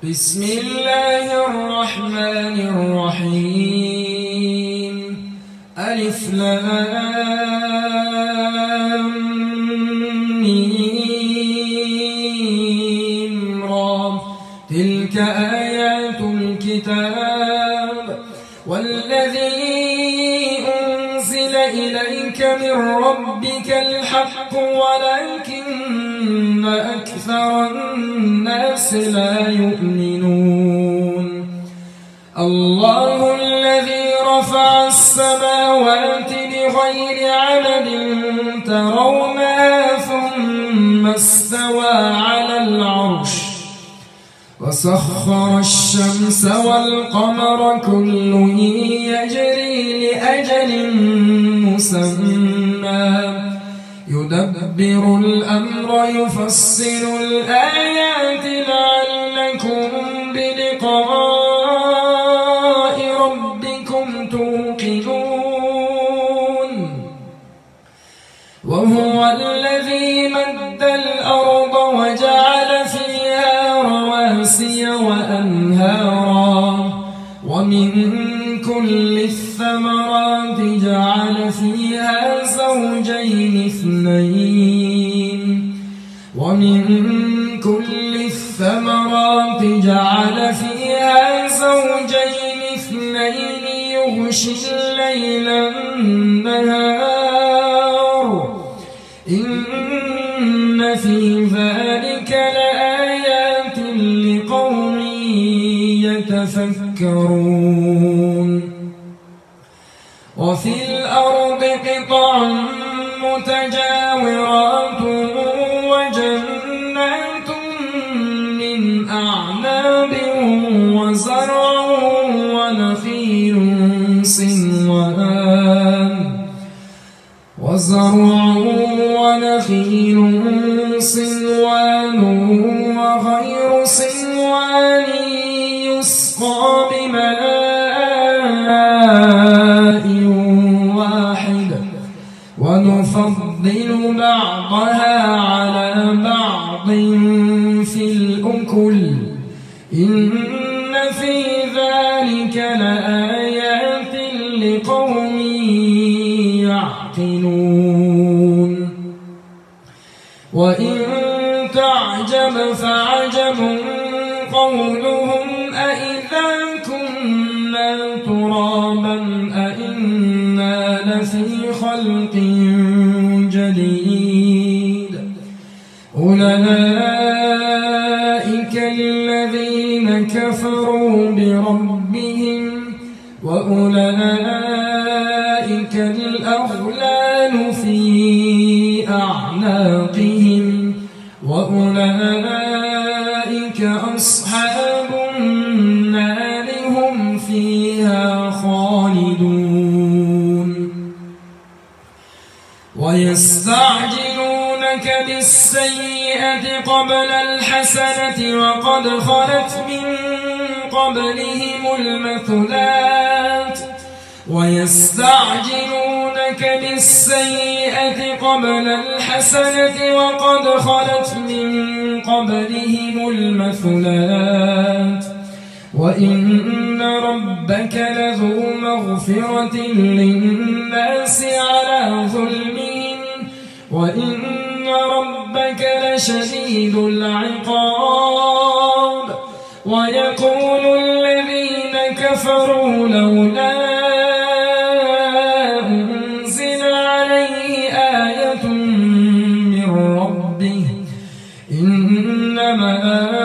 بسم الله الرحمن الرحيم ألف لام ميم را تلك آيات الكتاب والذي أنزل إليك من ربك الحق ولكن أكثر الناس لا يؤمنون الله الذي رفع السماوات بغير عمد ترونها ثم استوى على العرش وسخر الشمس والقمر كل يجري لأجل مسمى يدبر الأمر يفصل الآيات لعلكم بلقاء ربكم توقنون وهو الذي مد الأرض وجعل فيها رواسي وأنهارا ومن كل الثمرات جعل فيها زوجين اثنين ومن كل الثمرات جعل فيها زوجين اثنين يغشي الليل النهار إن في ذلك لآيات لقوم يتفكرون وفي الأرض قطع متجاورات وجنات من أعناب وزرع ونخيل صنوان وغير صنوان يسقى بماء واحد ونفضل بعضها على بعض في الأكل إن في ذلك لآيات لقوم يعقلون وإن تعجب فعجب قولهم أإذا كنا ترابا أإنا لفي خلق جديد أولئك الذين كفروا بربهم وأولئك الأغلال في أعناقهم وأولئك أصحاب النار هم فيها خالدون ويستعجلونك بالسيئة قبل الحسنة وقد خلت من قبلهم المثلات ويستعجلونك بالسيئة قبل الحسنة وقد خلت من قبلهم المثلات وإن ربك لذو مغفرة للناس على ظلمهم وإن ربك لشديد العقاب ويقول الذين كفروا لولا أنزل عليه آية من ربه إنما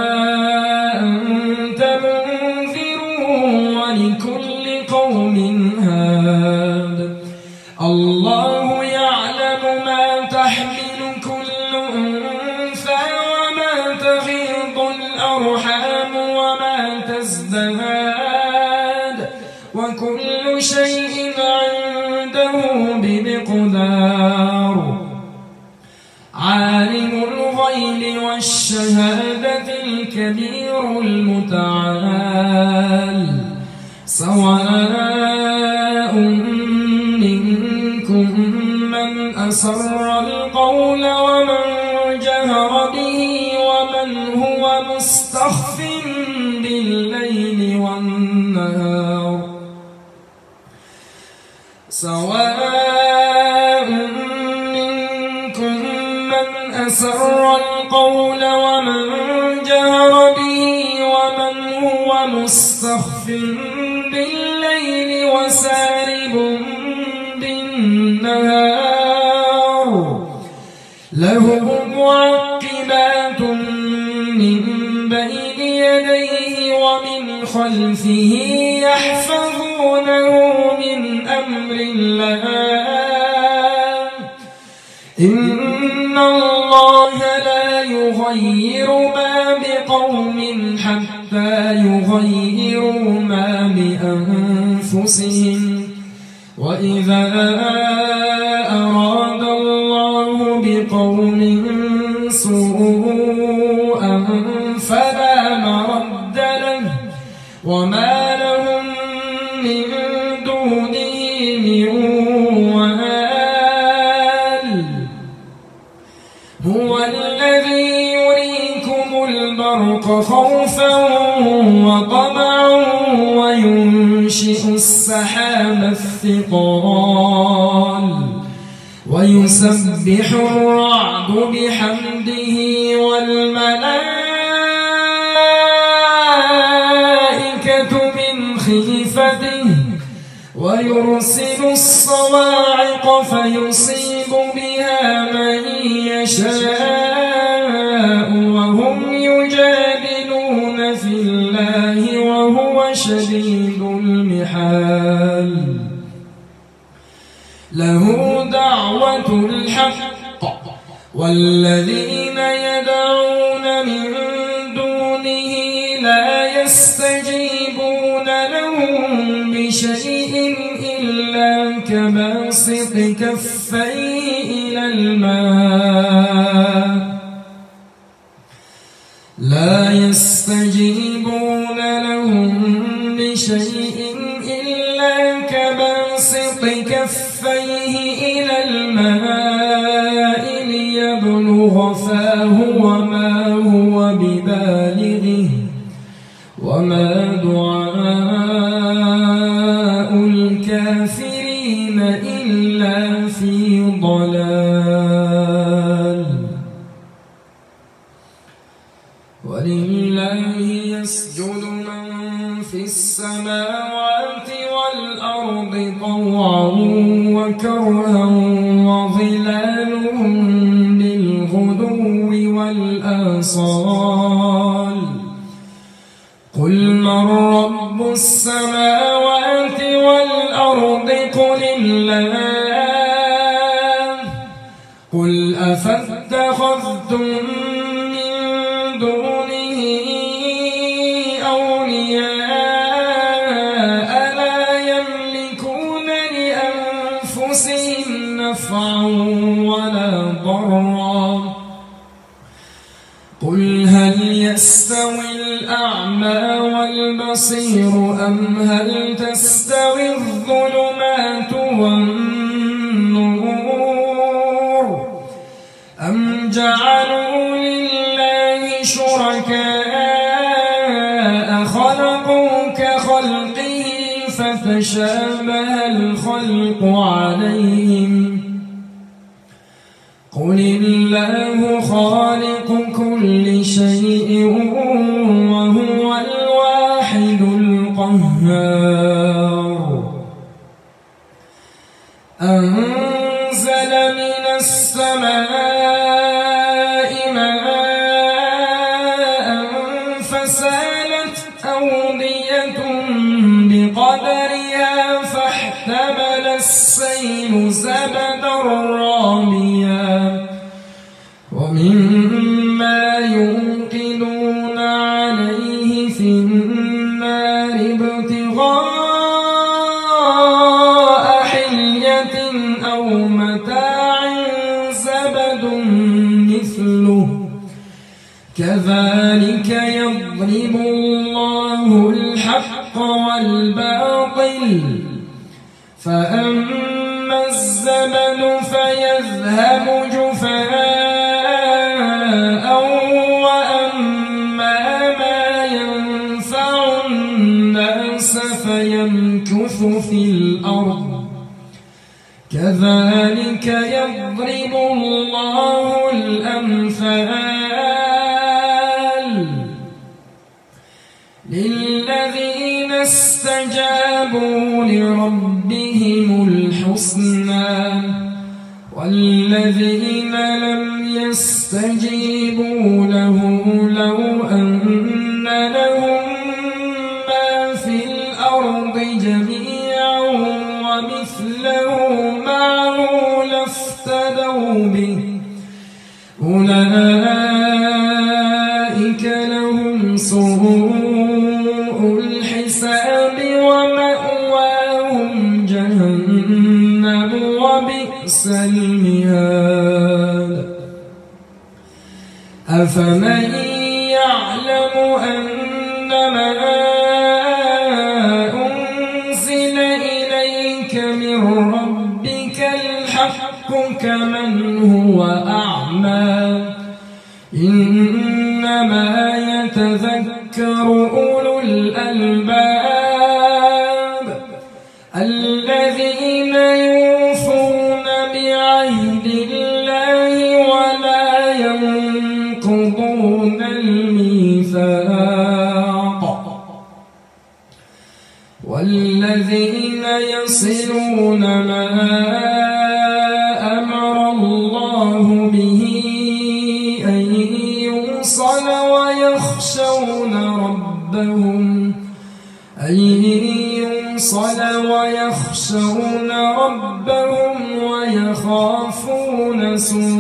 أنت منذر ولكل قوم هاد الله يعلم ما تحمل كل أنثى وما تغيض الأرحام وما تزداد وكل شيء عنده بمقدار عالم الغيب والشهادة الكبير المتعال سواء منكم من أسر القول ومن جهر به ومن هو مستخف سواء منكم من أسر القول ومن جهر به ومن هو مستخف بالليل وسارب بالنهار له معقبات من بين يديه ومن خلفه يحفظونه من أمر الله إن الله لا يغير ما بقوم حتى يغيروا ما بأنفسهم وإذا أراد الله بقوم سوءا فلا مرد له وما لهم من دونه من وال هو الذي يريكم البرق خوفا وطمعا وينشئ السحاب الثقال ويسبح الرعد بحمده والملائكة من خيفته ويرسل الصواعق فيصيب بها من يشاء وهم يجادلون في الله وهو شديد المحال له دعوة الحق والذين يدعون من دونه لا يستجيبون لهم بشيء إلا كباسط كفيه إلى الماء لا يستجيبون لهم بشيء إلا كباسط كفيه إلى الماء ليبلغ فاه وما هو ببالغه وما دعاء الكافرين إلا في ضلال ولله يسجد من في السماوات والأرض طوعا وكرها وظلالهم بالغدو والآصال قل من رب السماوات والأرض قل الله قل أفاتخذتم من دونه أولياء لا يملكون لأنفسهم نفعا ولا ضرا قل هل يستوي الأعمى والبصير أم هل تستوي الظلمات والنور أم جعلوا لله شركاء خلقوا كخلقه فتشابه الخلق عليهم قل الله خالق كل شيء وهو الواحد القهار أنزل من السماء ماء فسالت أودية بقدرها فاحتمل السيل زبدا راميا ومما يوقدون عليه في النار ابتغاء حلية أو متاع زبد مثله كذلك يضرب الله الحق والباطل فأما الزبد فيذهب جفاء وأما ما ينفع الناس فيمكث في الأرض كذلك يضرب الله الأمثال للذين استجابوا لربهم الحسنى والذين لم يستجيبوا له لو أن لهم ما في الأرض جميعا ومثله معه لافتدوا به أولئك لهم سوء الحساب ومأواهم جهنم وبئس المهاد أفمن يعلم أنما أنزل إليك من ربك الحق كمن هو أعمى إنما يتذكر أولو الألباب الذين يوفون بعهد الله ولا ينقضون الميثاق والذين يصلون ما أمر الله به أن يوصل ويخشون ربهم ويخافون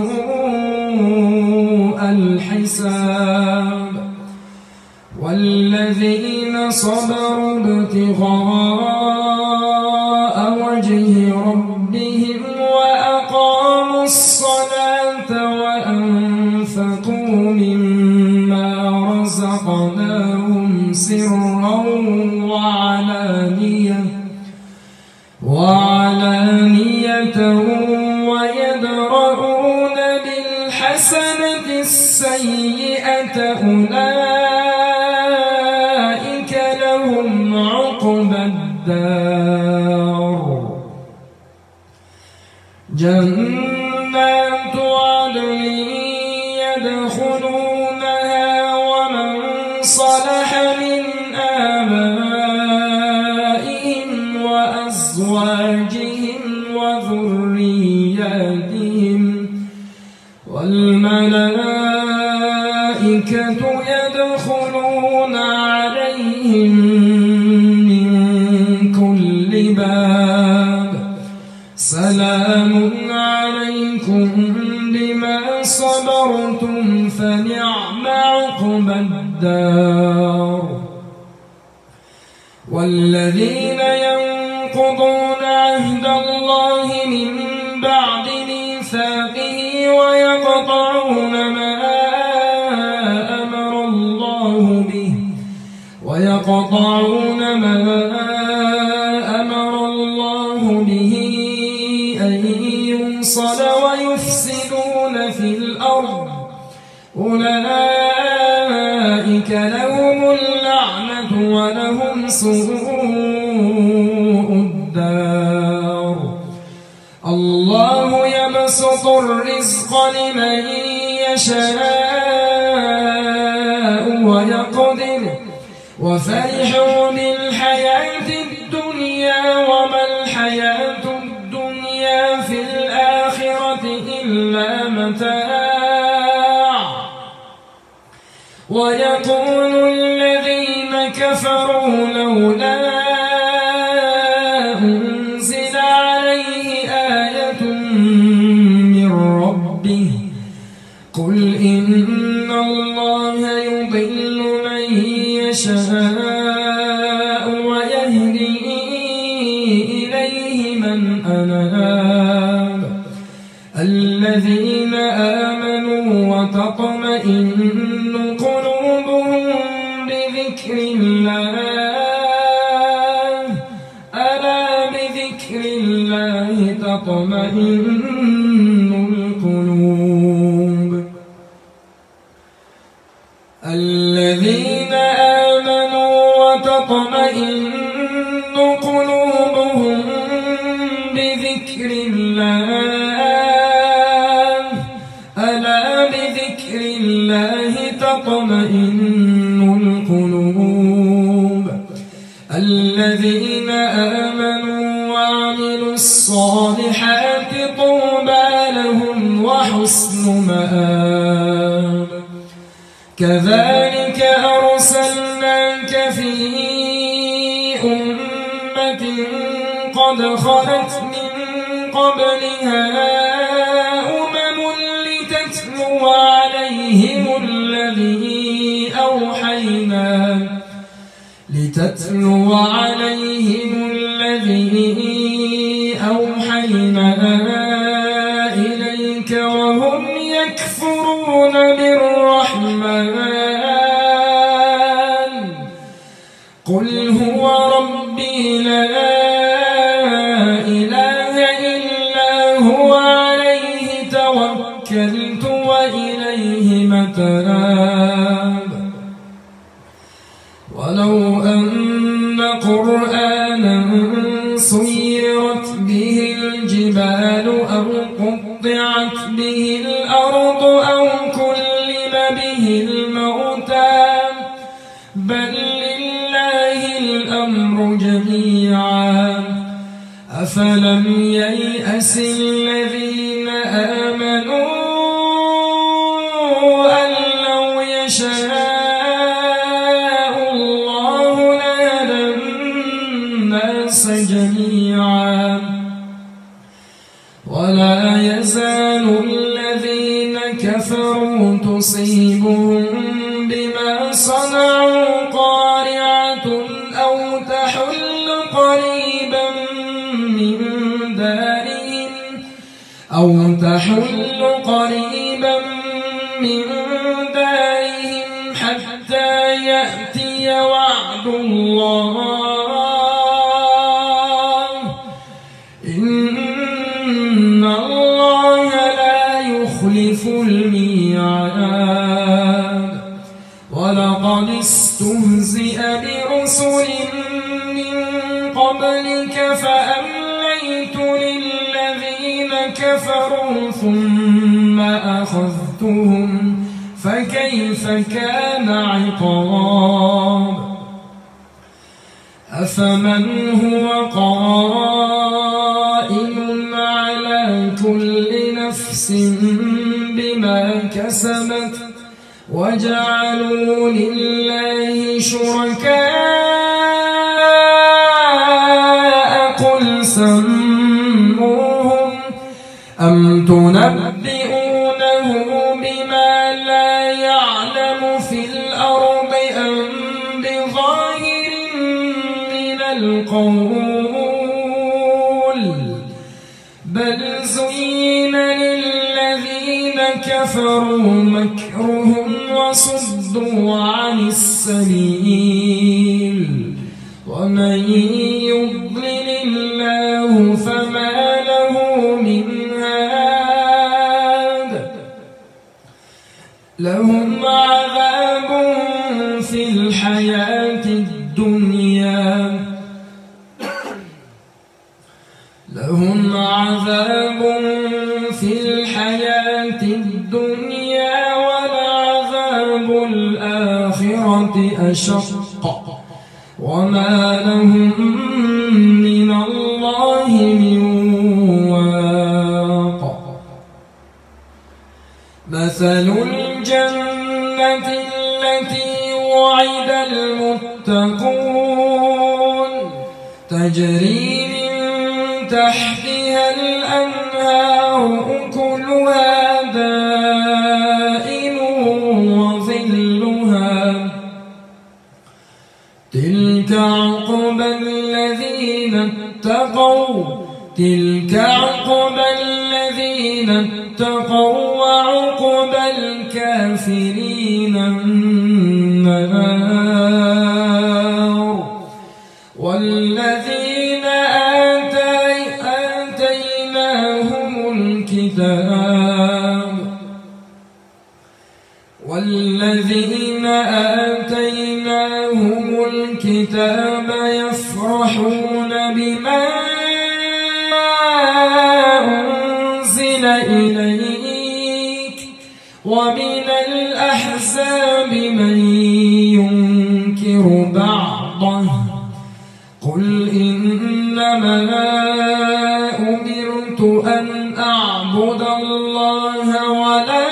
سوء الحساب والذين صبروا ابتغاء وجه ربهم وأقاموا الصلاة وأنفقوا مما رزقناهم سرا وعلانية ويدرؤون بالحسنة السيئة أولئك لهم عقبى الدار جنات عدن يدخلونها ومن صلح من آبائهم وأزواجهم وذرياتهم والملائكة يدخلون عليهم من كل باب سلام عليكم بما صبرتم فنعم عقبى الدار والذين ينقضون عهد الله من بعد ميثاقه ويقطعون ما أمر الله به أن يوصل ويفسدون في الأرض أولئك لهم اللعنة ولهم سوء الدار الله يبسط الرزق لمن يشاء ويقدر وفرحوا بالحياة الدنيا وما الحياة الدنيا في الآخرة إلا متاع ويقول الذين كفروا لولا أنزل عليه آية من ربه قل إن الله يضل من يشاء ويهدي إليه من أناب الذين آمنوا وتطمئن قلوبهم بذكر الله ألا بذكر الله تطمئن القلوب الذين آمنوا وتطمئن قلوبهم بذكر الله الصالحات طوبى لهم وحسن مآب. كذلك أرسلناك في أمة قد خلت من قبلها أمم لتتلو عليهم الذي أوحينا إليك وهم يكفرون بالرحمن. قل هو ربي لا إله إلا هو عليه توكلت وإليه متاب. ولو أن قرآنا سيرت به الجبال أو قطعت به الأرض أو كلم به الموتى بل لله الأمر جميعا. أفلم ييأس الذين آمنوا أن لو يشاء جميعا ولا يزال الذين كفروا تصيبهم بما صنعوا قارعة أو تحل قريبا من دارهم حتى يأتي وعد الله. إن الله لا يخلف الميعاد. ولقد استهزئ برسل من قبلك فأمليت للذين كفروا ثم أخذتهم فكيف كان عقاب. أفمن هو قائم على كل نفس بما كسبت وجعلوا لله شركاء قل سموهم أم تنبئونه بما لا يعلم في الأرض أم بظاهر من القول بل زين للذين كفروا مكرهم وصدوا عن السبيل ومن يضلل الله فما له من هاد. لهم عذاب في الحياة الدنيا ولعذاب الآخرة أشق وما لهم من الله من واق. مثل الجنة التي وعد المتقون تجري من تحتها الأنهار أكلها دائم وظلها تلك عقبى الذين اتقوا وعقبى الكافرين النار. والذين آتيناهم الكتاب يفرحون بما أنزل إليك ومن الأحزاب من ينكر بعضه قل إنما أمرت أن أعبد الله ولا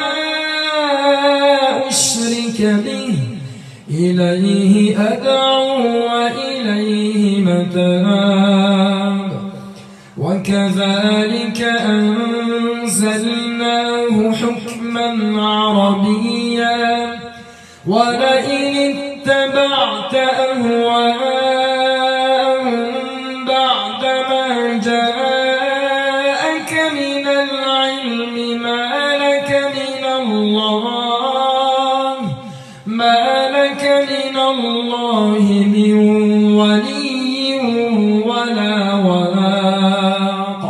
أشرك به إليه أدعو وإليه متاب وكذلك أنزلناه حكما عربيا ولئن اتبعت أهواءهم بعدما جاءك من العلم ما لك من الله من ولي ولا واق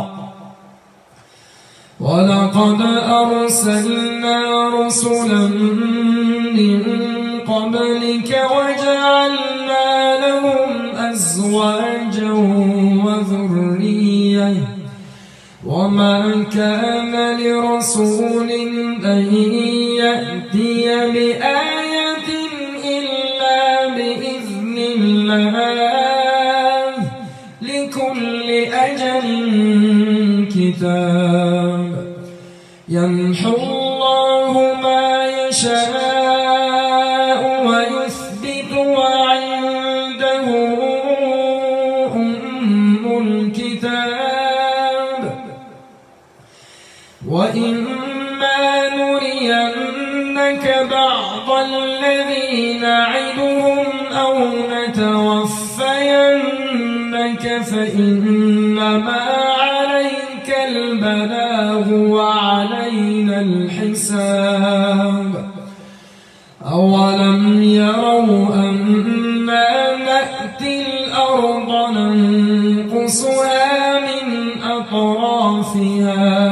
ولقد أرسلنا رسلا من قبلك وجعلنا لهم أزواجا وذرية وما كان لرسول أن يأتي بآية إلا بإذن الله لكل أجل كتاب يمحو الله ما يشاء ويثبت وعنده أم الكتاب وإما نرينك بعض الذي نعدهم أو نتوفينك فإنما عليك البلاغ وعلينا الحساب أولم يروا أنا نأتي الأرض ننقصها من أطرافها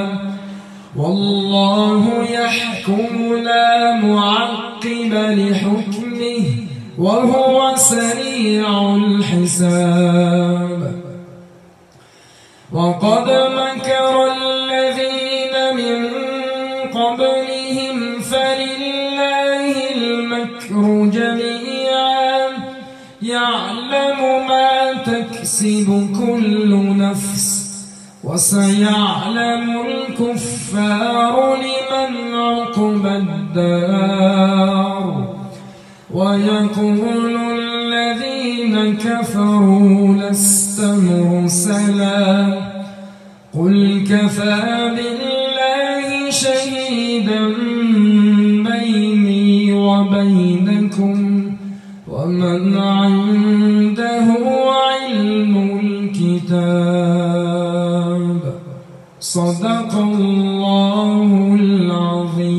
والله يحكم لا معقب لحكمه وهو سريع الحساب وقد مكر الذين من قبلهم فلله المكر جميعا يعلم ما تكسب كل نفس وسيعلم الكفار لمن عقبى الدار ويقول الذين كفروا لست مرسلا قل كفى بالله شهيدا بيني وبينكم ومن عنده علم الكتاب صدق الله العظيم.